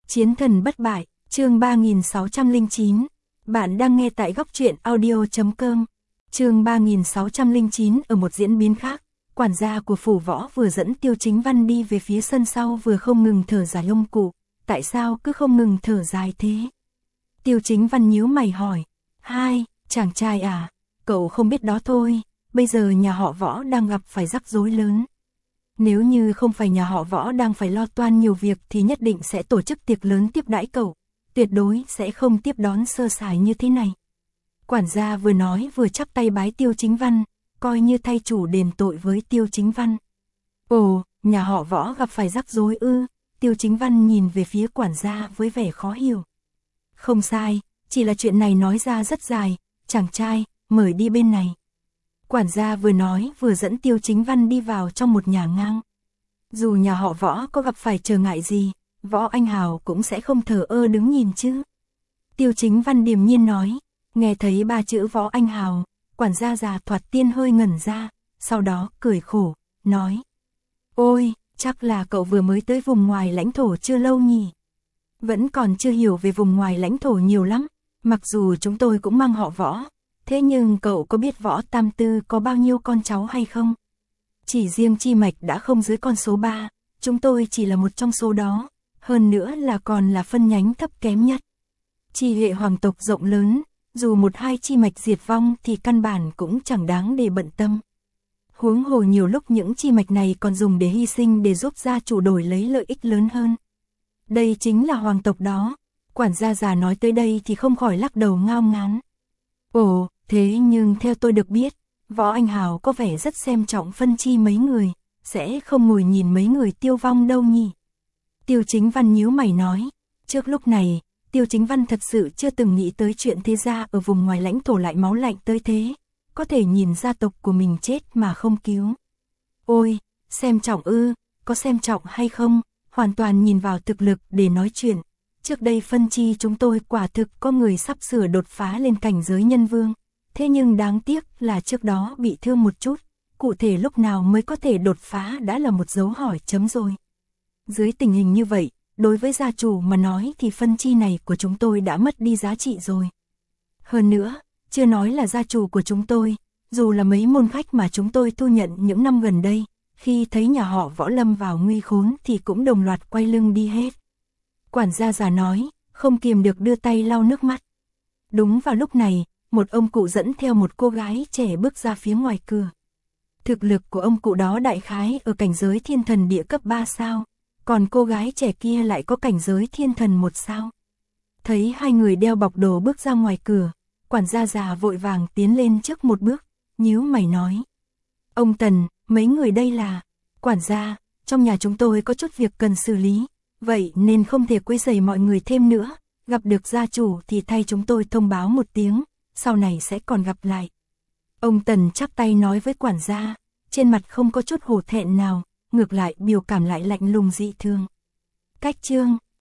Chiến thần bất bại, chương 3609. Bạn đang nghe tại góc truyện audio.com. Chương 3609. Ở một diễn biến khác, quản gia của phủ võ vừa dẫn Tiêu Chính Văn đi về phía sân sau vừa không ngừng thở dài. Ông cụ, tại sao cứ không ngừng thở dài thế? Tiêu Chính Văn nhíu mày hỏi. Hai, chàng trai à, cậu không biết đó thôi, bây giờ nhà họ Võ đang gặp phải rắc rối lớn. Nếu như không phải nhà họ Võ đang phải lo toan nhiều việc thì nhất định sẽ tổ chức tiệc lớn tiếp đãi cậu, tuyệt đối sẽ không tiếp đón sơ sài như thế này. Quản gia vừa nói vừa chắp tay bái Tiêu Chính Văn, coi như thay chủ đền tội với Tiêu Chính Văn. Ồ, nhà họ Võ gặp phải rắc rối ư? Tiêu Chính Văn nhìn về phía quản gia với vẻ khó hiểu. Không sai, chỉ là chuyện này nói ra rất dài, chàng trai, mời đi bên này. Quản gia vừa nói vừa dẫn Tiêu Chính Văn đi vào trong một nhà ngang. Dù nhà họ Võ có gặp phải trở ngại gì, Võ Anh Hào cũng sẽ không thờ ơ đứng nhìn chứ. Tiêu Chính Văn điềm nhiên nói, nghe thấy ba chữ Võ Anh Hào, quản gia già thoạt tiên hơi ngẩn ra, sau đó cười khổ, nói. Ôi, chắc là cậu vừa mới tới vùng ngoài lãnh thổ chưa lâu nhỉ. Vẫn còn chưa hiểu về vùng ngoài lãnh thổ nhiều lắm, mặc dù chúng tôi cũng mang họ Võ. Thế nhưng cậu có biết Võ Tam Tư có bao nhiêu con cháu hay không? Chỉ riêng chi mạch đã không dưới con số 3, chúng tôi chỉ là một trong số đó, hơn nữa là còn là phân nhánh thấp kém nhất. Chi hệ hoàng tộc rộng lớn, dù một hai chi mạch diệt vong thì căn bản cũng chẳng đáng để bận tâm. Huống hồ nhiều lúc những chi mạch này còn dùng để hy sinh để giúp gia chủ đổi lấy lợi ích lớn hơn. Đây chính là hoàng tộc đó. Quản gia già nói tới đây thì không khỏi lắc đầu ngao ngán. Ồ, thế nhưng theo tôi được biết, Võ Anh Hào có vẻ rất xem trọng phân chi mấy người, sẽ không ngồi nhìn mấy người tiêu vong đâu nhỉ. Tiêu Chính Văn nhíu mày nói, trước lúc này, Tiêu Chính Văn thật sự chưa từng nghĩ tới chuyện thế gia ở vùng ngoài lãnh thổ lại máu lạnh tới thế, có thể nhìn gia tộc của mình chết mà không cứu. Ôi, xem trọng ư, có xem trọng hay không, hoàn toàn nhìn vào thực lực để nói chuyện. Trước đây phân chi chúng tôi quả thực có người sắp sửa đột phá lên cảnh giới nhân vương. Thế nhưng đáng tiếc là trước đó bị thương một chút. Cụ thể lúc nào mới có thể đột phá đã là một dấu hỏi chấm rồi. Dưới tình hình như vậy, đối với gia chủ mà nói thì phân chi này của chúng tôi đã mất đi giá trị rồi. Hơn nữa, chưa nói là gia chủ của chúng tôi, dù là mấy môn khách mà chúng tôi thu nhận những năm gần đây, khi thấy nhà họ Võ lâm vào nguy khốn thì cũng đồng loạt quay lưng đi hết. Quản gia già nói, không kiềm được đưa tay lau nước mắt. Đúng vào lúc này, một ông cụ dẫn theo một cô gái trẻ bước ra phía ngoài cửa. Thực lực của ông cụ đó đại khái ở cảnh giới thiên thần địa cấp 3 sao, còn cô gái trẻ kia lại có cảnh giới thiên thần 1 sao. Thấy hai người đeo bọc đồ bước ra ngoài cửa, quản gia già vội vàng tiến lên trước một bước, nhíu mày nói. Ông Tần, mấy người đây là... Quản gia, trong nhà chúng tôi có chút việc cần xử lý. Vậy nên không thể quấy rầy mọi người thêm nữa, gặp được gia chủ thì thay chúng tôi thông báo một tiếng, sau này sẽ còn gặp lại. Ông Tần chắp tay nói với quản gia, trên mặt không có chút hổ thẹn nào, ngược lại biểu cảm lại lạnh lùng dị thường. Cách chương